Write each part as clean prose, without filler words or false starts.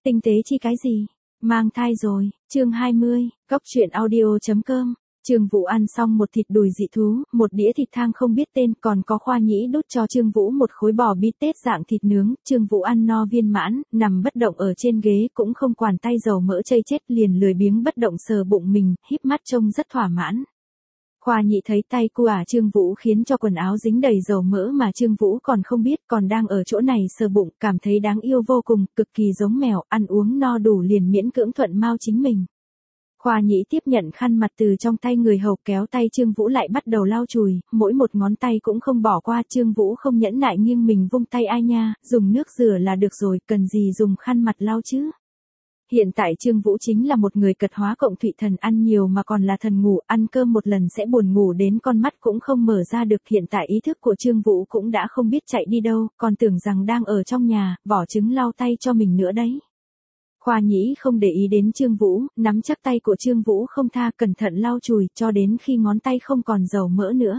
Tinh tế chi cái gì? Mang thai rồi, chương 20, Cóc truyện audio.com. Trương Vũ ăn xong một thịt đùi dị thú, một đĩa thịt thang không biết tên, còn có Khoa Nhĩ đút cho Trương Vũ một khối bò bít tết dạng thịt nướng. Trương Vũ ăn no viên mãn, nằm bất động ở trên ghế, cũng không quản tay dầu mỡ chây chết, liền lười biếng bất động sờ bụng mình, híp mắt trông rất thỏa mãn. Khoa Nhĩ thấy tay cu Trương Vũ khiến cho quần áo dính đầy dầu mỡ mà Trương Vũ còn không biết, còn đang ở chỗ này sờ bụng, cảm thấy đáng yêu vô cùng, cực kỳ giống mèo, ăn uống no đủ liền miễn cưỡng thuận mau chính mình. Khoa Nhĩ tiếp nhận khăn mặt từ trong tay người hầu, kéo tay Trương Vũ lại bắt đầu lau chùi, mỗi một ngón tay cũng không bỏ qua. Trương Vũ không nhẫn nại nghiêng mình vung tay, ai nha, dùng nước rửa là được rồi, cần gì dùng khăn mặt lau chứ. Hiện tại Trương Vũ chính là một người cật hóa cộng thụy thần, ăn nhiều mà còn là thần ngủ, ăn cơm một lần sẽ buồn ngủ đến con mắt cũng không mở ra được. Hiện tại ý thức của Trương Vũ cũng đã không biết chạy đi đâu, còn tưởng rằng đang ở trong nhà, vỏ trứng lau tay cho mình nữa đấy. Khoa Nhĩ không để ý đến Trương Vũ, nắm chắc tay của Trương Vũ không tha, cẩn thận lau chùi, cho đến khi ngón tay không còn dầu mỡ nữa.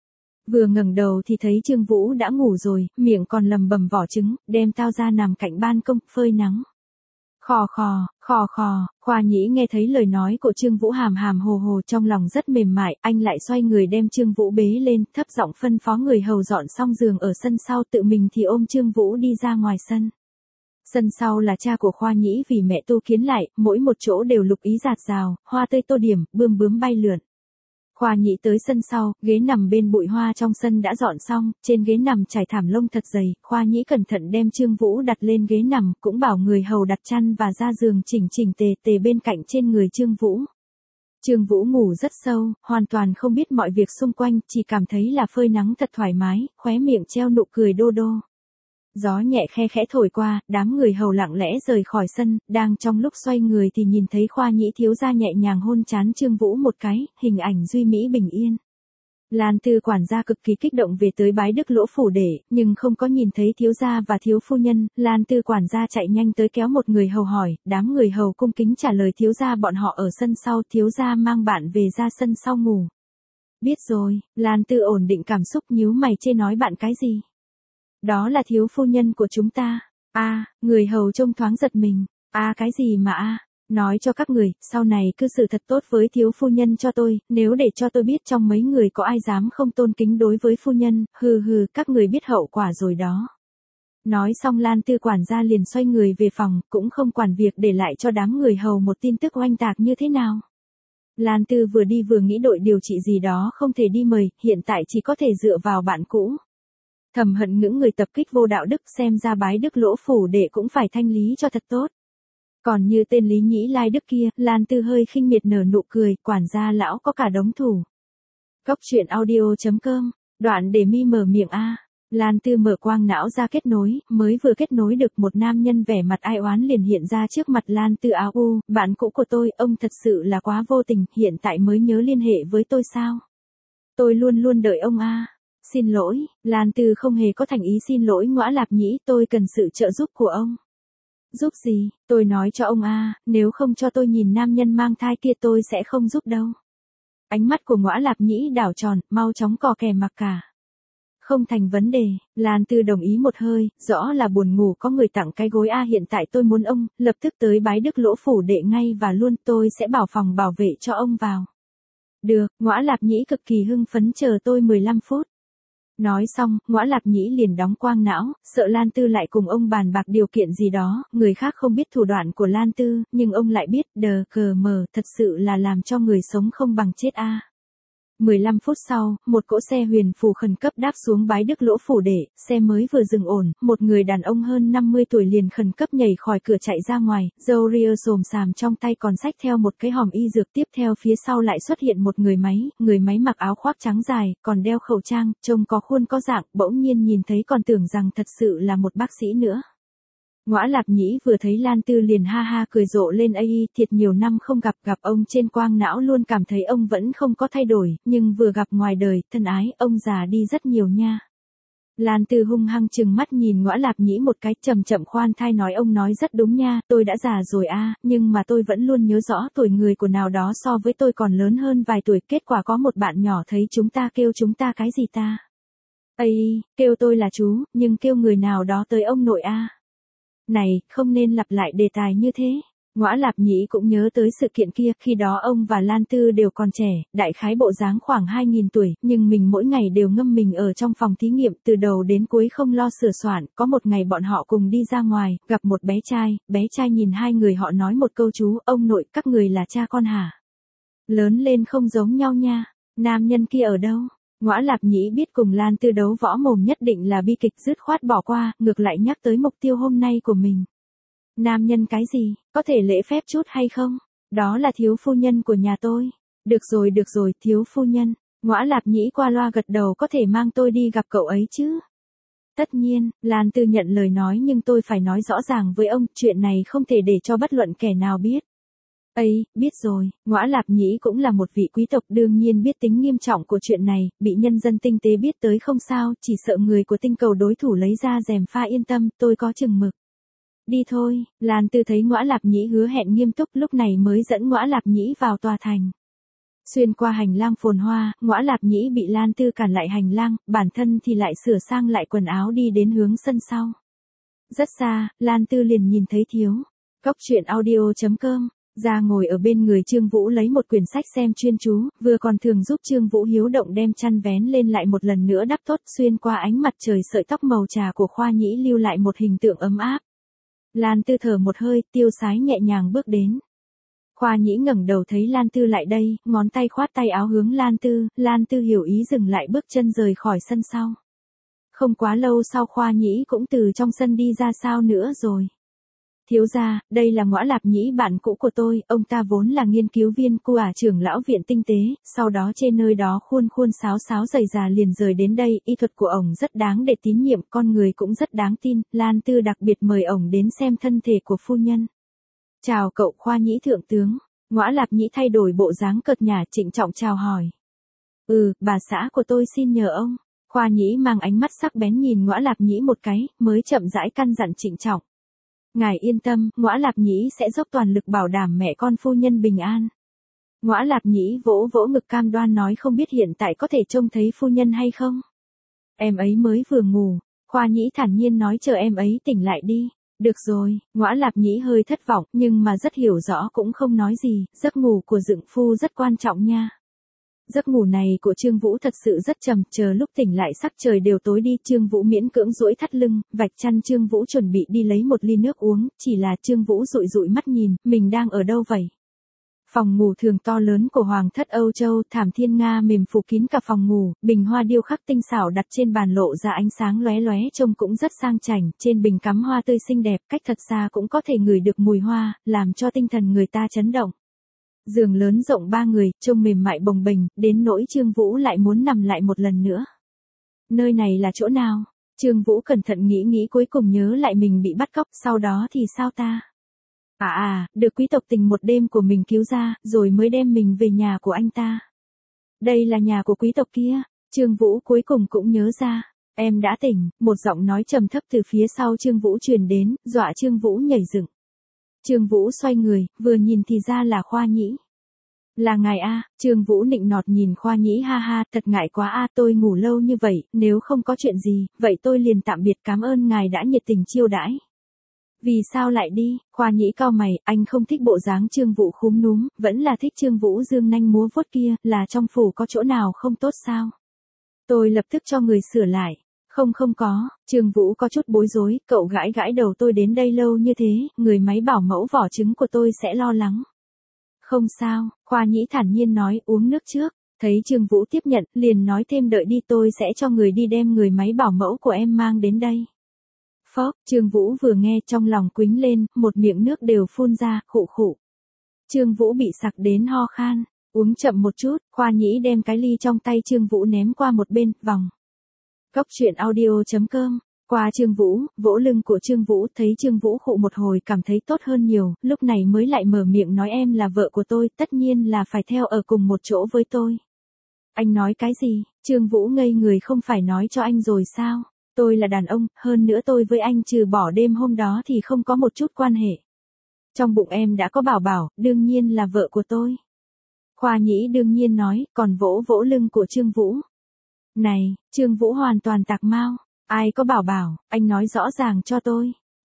Vừa ngẩng đầu thì thấy Trương Vũ đã ngủ rồi, miệng còn lầm bầm vỏ trứng, đem tao ra nằm cạnh ban công, phơi nắng. Khò khò, Khoa Nhĩ nghe thấy lời nói của Trương Vũ hàm hàm hồ hồ, trong lòng rất mềm mại, anh lại xoay người đem Trương Vũ bế lên, thấp giọng phân phó người hầu dọn xong giường ở sân sau, tự mình thì ôm Trương Vũ đi ra ngoài sân. Sân sau là cha của Khoa Nhĩ vì mẹ tu kiến lại, mỗi một chỗ đều lục ý rạt rào, hoa tươi tô điểm, bươm bướm bay lượn. Khoa Nhĩ tới sân sau, ghế nằm bên bụi hoa trong sân đã dọn xong, trên ghế nằm trải thảm lông thật dày. Khoa Nhĩ cẩn thận đem Trương Vũ đặt lên ghế nằm, cũng bảo người hầu đặt chăn và ra giường chỉnh chỉnh tề tề bên cạnh trên người Trương Vũ. Trương Vũ ngủ rất sâu, hoàn toàn không biết mọi việc xung quanh, chỉ cảm thấy là phơi nắng thật thoải mái, khóe miệng treo nụ cười đô đô. Gió nhẹ khe khẽ thổi qua, đám người hầu lặng lẽ rời khỏi sân, đang trong lúc xoay người thì nhìn thấy Khoa Nhĩ thiếu gia nhẹ nhàng hôn trán Trương Vũ một cái, hình ảnh duy mỹ bình yên. Lan Tư quản gia cực kỳ kích động về tới bái đức lỗ phủ để, nhưng không có nhìn thấy thiếu gia và thiếu phu nhân. Lan Tư quản gia chạy nhanh tới kéo một người hầu hỏi, đám người hầu cung kính trả lời thiếu gia bọn họ ở sân sau, thiếu gia mang bạn về ra sân sau ngủ. Biết rồi, Lan Tư ổn định cảm xúc, nhíu mày chê nói bạn cái gì? Đó là thiếu phu nhân của chúng ta. Người hầu trông thoáng giật mình. Cái gì mà nói cho các người, sau này cư xử thật tốt với thiếu phu nhân cho tôi, nếu để cho tôi biết trong mấy người có ai dám không tôn kính đối với phu nhân, hừ, các người biết hậu quả rồi đó. Nói xong Lan Tư quản gia liền xoay người về phòng, cũng không quản việc để lại cho đám người hầu một tin tức oanh tạc như thế nào. Lan Tư vừa đi vừa nghĩ đội điều trị gì đó không thể đi mời, hiện tại chỉ có thể dựa vào bạn cũ. Thầm hận những người tập kích vô đạo đức, xem ra bái đức lỗ phủ để cũng phải thanh lý cho thật tốt. Còn như tên Lý Nhĩ Lai Đức kia, Lan Tư hơi khinh miệt nở nụ cười, quản gia lão có cả đống thủ. Cóc truyện audio.com, đoạn để mi mở miệng Lan Tư mở quang não ra kết nối, mới vừa kết nối được một nam nhân vẻ mặt ai oán liền hiện ra trước mặt Lan Tư. Bạn cũ của tôi, ông thật sự là quá vô tình, hiện tại mới nhớ liên hệ với tôi sao? Tôi luôn luôn đợi ông Xin lỗi, Lan Tư không hề có thành ý xin lỗi Ngõa Lạp Nhĩ, tôi cần sự trợ giúp của ông. Giúp gì? Tôi nói cho ông nếu không cho tôi nhìn nam nhân mang thai kia tôi sẽ không giúp đâu. Ánh mắt của Ngõa Lạp Nhĩ đảo tròn, mau chóng cò kè mặc cả. Không thành vấn đề, Lan Tư đồng ý một hơi, rõ là buồn ngủ có người tặng cái gối hiện tại tôi muốn ông, lập tức tới bái đức lỗ phủ đệ ngay và luôn, tôi sẽ bảo phòng bảo vệ cho ông vào. Được, Ngõa Lạp Nhĩ cực kỳ hưng phấn, chờ tôi 15 phút. Nói xong, Ngõa Lạp Nhĩ liền đóng quang não, sợ Lan Tư lại cùng ông bàn bạc điều kiện gì đó, người khác không biết thủ đoạn của Lan Tư, nhưng ông lại biết, thật sự là làm cho người sống không bằng chết 15 phút sau, một cỗ xe huyền phù khẩn cấp đáp xuống bái đức lỗ phủ để, xe mới vừa dừng ổn, một người đàn ông hơn 50 tuổi liền khẩn cấp nhảy khỏi cửa chạy ra ngoài, râu ria xồm xàm trong tay còn xách theo một cái hòm y dược, tiếp theo phía sau lại xuất hiện một người máy mặc áo khoác trắng dài, còn đeo khẩu trang, trông có khuôn có dạng, bỗng nhiên nhìn thấy còn tưởng rằng thật sự là một bác sĩ nữa. Ngõa Lạp Nhĩ vừa thấy Lan Tư liền ha ha cười rộ lên, thiệt nhiều năm không gặp ông trên quang não luôn cảm thấy ông vẫn không có thay đổi, nhưng vừa gặp ngoài đời, thân ái, ông già đi rất nhiều nha. Lan Tư hung hăng trừng mắt nhìn Ngõa Lạp Nhĩ một cái, chậm khoan thai nói, ông nói rất đúng nha, tôi đã già rồi nhưng mà tôi vẫn luôn nhớ rõ tuổi người của nào đó so với tôi còn lớn hơn vài tuổi, kết quả có một bạn nhỏ thấy chúng ta kêu chúng ta cái gì ta? Kêu tôi là chú, nhưng kêu người nào đó tới ông nội Này, không nên lặp lại đề tài như thế. Ngõa Lạp Nhĩ cũng nhớ tới sự kiện kia, khi đó ông và Lan Tư đều còn trẻ, đại khái bộ dáng khoảng 2000 tuổi, nhưng mình mỗi ngày đều ngâm mình ở trong phòng thí nghiệm, từ đầu đến cuối không lo sửa soạn, có một ngày bọn họ cùng đi ra ngoài, gặp một bé trai nhìn hai người họ nói một câu chú, ông nội, các người là cha con hả? Lớn lên không giống nhau nha, nam nhân kia ở đâu? Ngõa Lạp Nhĩ biết cùng Lan Tư đấu võ mồm nhất định là bi kịch, dứt khoát bỏ qua, ngược lại nhắc tới mục tiêu hôm nay của mình. Nam nhân cái gì, có thể lễ phép chút hay không? Đó là thiếu phu nhân của nhà tôi. Được rồi, thiếu phu nhân. Ngõa Lạp Nhĩ qua loa gật đầu, có thể mang tôi đi gặp cậu ấy chứ? Tất nhiên, Lan Tư nhận lời nói, nhưng tôi phải nói rõ ràng với ông, chuyện này không thể để cho bất luận kẻ nào biết. Ấy, biết rồi, Ngõa Lạp Nhĩ cũng là một vị quý tộc, đương nhiên biết tính nghiêm trọng của chuyện này, bị nhân dân tinh tế biết tới không sao, chỉ sợ người của tinh cầu đối thủ lấy ra gièm pha, yên tâm, tôi có chừng mực. Đi thôi, Lan Tư thấy Ngõa Lạp Nhĩ hứa hẹn nghiêm túc, lúc này mới dẫn Ngõa Lạp Nhĩ vào tòa thành. Xuyên qua hành lang phồn hoa, Ngõa Lạp Nhĩ bị Lan Tư cản lại hành lang, bản thân thì lại sửa sang lại quần áo đi đến hướng sân sau. Rất xa, Lan Tư liền nhìn thấy Thiếu. Cốc truyện audio.com, ra ngồi ở bên người Trương Vũ lấy một quyển sách xem chuyên chú, vừa còn thường giúp Trương Vũ hiếu động đem chăn vén lên lại một lần nữa đắp tốt, xuyên qua ánh mặt trời sợi tóc màu trà của Khoa Nhĩ lưu lại một hình tượng ấm áp. Lan Tư thở một hơi, tiêu sái nhẹ nhàng bước đến. Khoa Nhĩ ngẩng đầu thấy Lan Tư lại đây, ngón tay khoát tay áo hướng Lan Tư hiểu ý dừng lại bước chân rời khỏi sân sau. Không quá lâu sau Khoa Nhĩ cũng từ trong sân đi ra, sao nữa rồi? Thiếu gia, đây là Ngõa Lạp Nhĩ bạn cũ của tôi, ông ta vốn là nghiên cứu viên của trưởng lão viện tinh tế, sau đó trên nơi đó khuôn sáo dày già liền rời đến đây, y thuật của ổng rất đáng để tín nhiệm, con người cũng rất đáng tin, Lan Tư đặc biệt mời ổng đến xem thân thể của phu nhân. Chào cậu Khoa Nhĩ thượng tướng. Ngõa Lạp Nhĩ thay đổi bộ dáng cợt nhả, trịnh trọng chào hỏi. Bà xã của tôi xin nhờ ông. Khoa Nhĩ mang ánh mắt sắc bén nhìn Ngõa Lạp Nhĩ một cái, mới chậm rãi căn dặn trịnh trọng. Ngài yên tâm, Ngõa Lạp Nhĩ sẽ dốc toàn lực bảo đảm mẹ con phu nhân bình an. Ngõa Lạp Nhĩ vỗ vỗ ngực cam đoan nói, không biết hiện tại có thể trông thấy phu nhân hay không? Em ấy mới vừa ngủ. Khoa Nhĩ thản nhiên nói, chờ em ấy tỉnh lại đi. Được rồi, Ngõa Lạp Nhĩ hơi thất vọng, nhưng mà rất hiểu rõ cũng không nói gì, giấc ngủ của dượng phu rất quan trọng nha. Giấc ngủ này của Trương Vũ thật sự rất trầm, chờ lúc tỉnh lại sắc trời đều tối đi, Trương Vũ miễn cưỡng duỗi thắt lưng, vạch chăn, Trương Vũ chuẩn bị đi lấy một ly nước uống, chỉ là Trương Vũ dụi mắt nhìn, mình đang ở đâu vậy? Phòng ngủ thường to lớn của Hoàng thất Âu Châu, thảm thiên nga mềm phủ kín cả phòng ngủ, bình hoa điêu khắc tinh xảo đặt trên bàn lộ ra ánh sáng lóe lóe, trông cũng rất sang chảnh, trên bình cắm hoa tươi xinh đẹp, cách thật xa cũng có thể ngửi được mùi hoa, làm cho tinh thần người ta chấn động. Giường lớn rộng 3 người, trông mềm mại bồng bềnh, đến nỗi Trương Vũ lại muốn nằm lại một lần nữa. Nơi này là chỗ nào? Trương Vũ cẩn thận nghĩ cuối cùng nhớ lại mình bị bắt cóc, sau đó thì sao ta? Được quý tộc tình một đêm của mình cứu ra, rồi mới đem mình về nhà của anh ta. Đây là nhà của quý tộc kia, Trương Vũ cuối cùng cũng nhớ ra. Em đã tỉnh, một giọng nói trầm thấp từ phía sau Trương Vũ truyền đến, dọa Trương Vũ nhảy dựng. Trương Vũ xoay người, vừa nhìn thì ra là Khoa Nhĩ. Là ngài a? Trương Vũ nịnh nọt nhìn Khoa Nhĩ, ha ha, thật ngại quá a, tôi ngủ lâu như vậy, nếu không có chuyện gì, vậy tôi liền tạm biệt, cảm ơn ngài đã nhiệt tình chiêu đãi. Vì sao lại đi? Khoa Nhĩ cau mày, anh không thích bộ dáng Trương Vũ khúm núm, vẫn là thích Trương Vũ dương nanh múa vuốt kia, là trong phủ có chỗ nào không tốt sao? Tôi lập tức cho người sửa lại. Không có, Trương Vũ có chút bối rối, cậu gãi đầu, tôi đến đây lâu như thế, người máy bảo mẫu vỏ trứng của tôi sẽ lo lắng. Không sao, Khoa Nhĩ thản nhiên nói, uống nước trước. Thấy Trương Vũ tiếp nhận, liền nói thêm, đợi đi, tôi sẽ cho người đi đem người máy bảo mẫu của em mang đến đây. Phốc, Trương Vũ vừa nghe trong lòng quính lên, một miệng nước đều phun ra, khụ khụ. Trương Vũ bị sặc đến ho khan, uống chậm một chút, Khoa Nhĩ đem cái ly trong tay Trương Vũ ném qua một bên, vòng. Cốc truyện audio.com, qua Trương Vũ, vỗ lưng của Trương Vũ, thấy Trương Vũ khụ một hồi cảm thấy tốt hơn nhiều, lúc này mới lại mở miệng nói, em là vợ của tôi, tất nhiên là phải theo ở cùng một chỗ với tôi. Anh nói cái gì? Trương Vũ ngây người, không phải nói cho anh rồi sao? Tôi là đàn ông, hơn nữa tôi với anh trừ bỏ đêm hôm đó thì không có một chút quan hệ. Trong bụng em đã có bảo bảo, đương nhiên là vợ của tôi. Khoa Nhĩ đương nhiên nói, còn vỗ vỗ lưng của Trương Vũ. Này, Trương Vũ hoàn toàn tạc mau, ai có bảo bảo, anh nói rõ ràng cho tôi.